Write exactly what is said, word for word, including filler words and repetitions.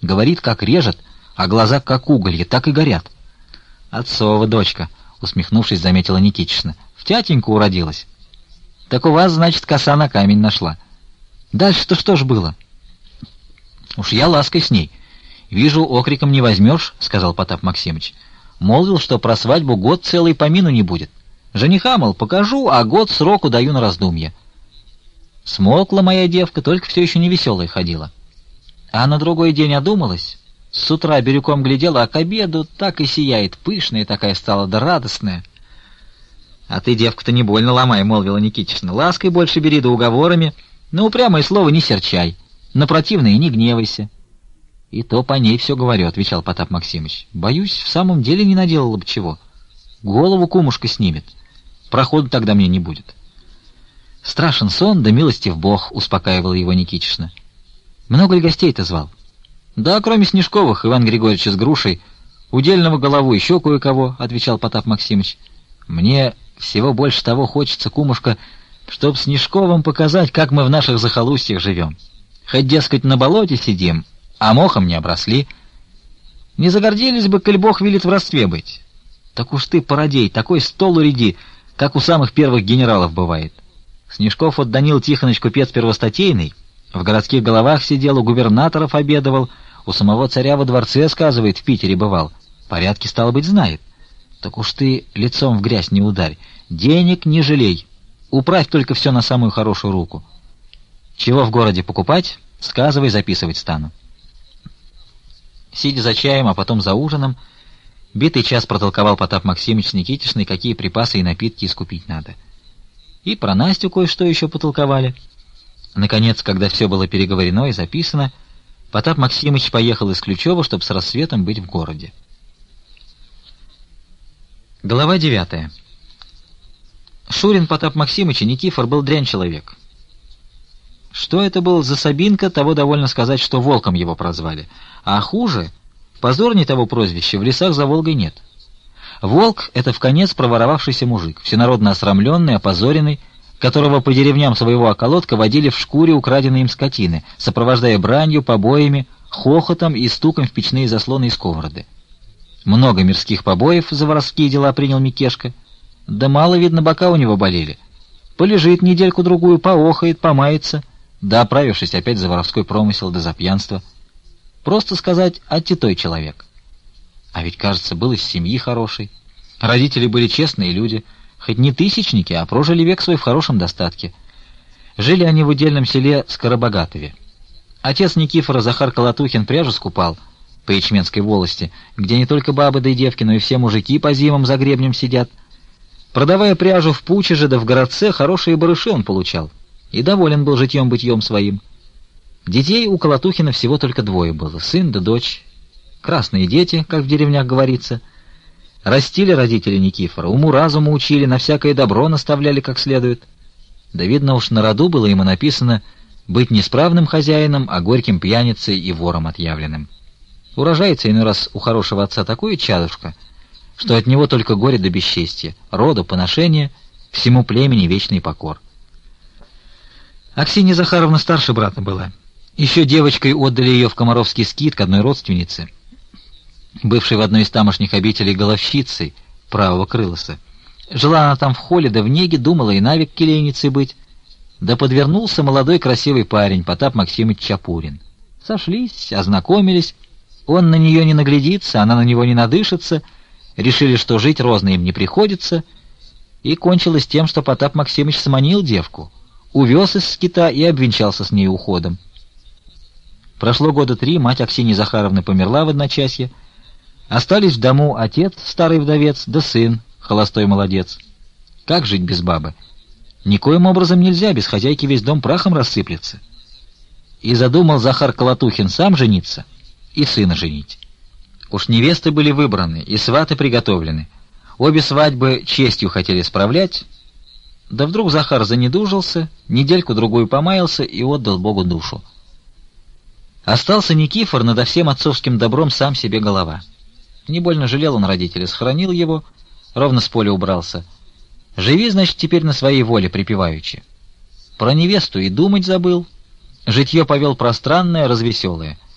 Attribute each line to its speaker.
Speaker 1: Говорит, как режет, а глаза как уголья, так и горят. Отцова дочка, усмехнувшись, заметила Никитична. В тятеньку уродилась. Так у вас, значит, коса на камень нашла. Дальше-то что ж было? Уж я лаской с ней. Вижу, окриком не возьмешь, сказал Потап Максимыч. Молвил, что про свадьбу год целый помину не будет. Жениха, мол, покажу, а год сроку даю на раздумье. Смолкла моя девка, только все еще не веселая ходила. А на другой день одумалась. С утра бирюком глядела, а к обеду так и сияет, пышная такая стала, да радостная. — А ты, девка-то, не больно ломай, — молвила Никитична. — Лаской больше бери, да уговорами. На упрямое слово не серчай, на противное не гневайся. — И то по ней все говорю, — отвечал Потап Максимыч. — Боюсь, в самом деле не наделала бы чего. Голову кумушка снимет. Проходу тогда мне не будет. — Страшен сон, да милостив Бог, — успокаивала его Никитична. — Много ли гостей-то звал? — Да, кроме Снежковых, Иван Григорьевич с грушей, удельного голову еще кое-кого, — отвечал Потап Максимыч. — Мне всего больше того хочется, кумушка, чтоб Снежковым показать, как мы в наших захолустьях живем. Хоть, дескать, на болоте сидим, а мохом не обросли. Не загордились бы, коль Бог велит в родстве быть. Так уж ты, породей, такой стол уряди, как у самых первых генералов бывает. Снежков от Данил Тихонович купец первостатейный, в городских головах сидел, у губернаторов обедывал, у самого царя во дворце, сказывает, в Питере бывал. Порядки, стало быть, знает. Так уж ты лицом в грязь не ударь, денег не жалей, управь только все на самую хорошую руку. Чего в городе покупать, сказывай, записывать стану. Сидя за чаем, а потом за ужином, битый час протолковал Потап Максимыч с Никитичной, какие припасы и напитки искупить надо. И про Настю кое-что еще потолковали. Наконец, когда все было переговорено и записано, Потап Максимыч поехал из Ключева, чтобы с рассветом быть в городе. Глава девятая. Шурин Потап Максимыч и Никифор был дрянь человек. Что это был за Сабинка, того довольно сказать, что волком его прозвали. А хуже, позорней того прозвища в лесах за Волгой нет. Волк — это вконец проворовавшийся мужик, всенародно осрамленный, опозоренный, которого по деревням своего околотка водили в шкуре украденной им скотины, сопровождая бранью, побоями, хохотом и стуком в печные заслоны и сковороды. Много мирских побоев за воровские дела принял Микешка, да мало, видно, бока у него болели. Полежит недельку-другую, поохает, помается, да, оправившись, опять за воровской промысел да за пьянство. Просто сказать, оттитой человек. А ведь, кажется, был из семьи хорошей. Родители были честные люди, хоть не тысячники, а прожили век свой в хорошем достатке. Жили они в удельном селе Скоробогатове. Отец Никифора, Захар Колотухин, пряжу скупал по Ячменской волости, где не только бабы да и девки, но и все мужики по зимам за гребнем сидят. Продавая пряжу в Пучеже да в городце, хорошие барыши он получал, и доволен был житьем-бытьем своим. Детей у Колотухина всего только двое было, сын да дочь. Красные дети, как в деревнях говорится. Растили родители Никифора, уму-разуму учили, на всякое добро наставляли как следует. Да видно уж на роду было ему написано быть несправным хозяином, а горьким пьяницей и вором отъявленным. Урожается иной раз у хорошего отца такое чадушка, что от него только горе до бесчестья, роду поношение, всему племени вечный покор. Аксинья Захаровна старше брата была. Еще девочкой отдали ее в Комаровский скит к одной родственнице, бывшей в одной из тамошних обителей головщицей правого крылоса. Жила она там в холле, да в неге, думала и навек келейницей быть. Да подвернулся молодой красивый парень, Потап Максимыч Чапурин. Сошлись, ознакомились, он на нее не наглядится, она на него не надышится, решили, что жить розно им не приходится, и кончилось тем, что Потап Максимыч сманил девку, увез из скита и обвенчался с ней уходом. Прошло года три, мать Аксиньи Захаровны померла в одночасье, остались в дому отец, старый вдовец, да сын, холостой молодец. Как жить без бабы? Никоим образом нельзя, без хозяйки весь дом прахом рассыплется. И задумал Захар Колотухин сам жениться и сына женить. Уж невесты были выбраны, и сваты приготовлены. Обе свадьбы честью хотели справлять, да вдруг Захар занедужился, недельку-другую помаялся и отдал Богу душу. Остался Никифор надо всем отцовским добром сам себе голова. Не больно жалел он родителей, схоронил его, ровно с поля убрался. Живи, значит, теперь на своей воле припеваючи. Про невесту и думать забыл, житье повел пространное, развеселое.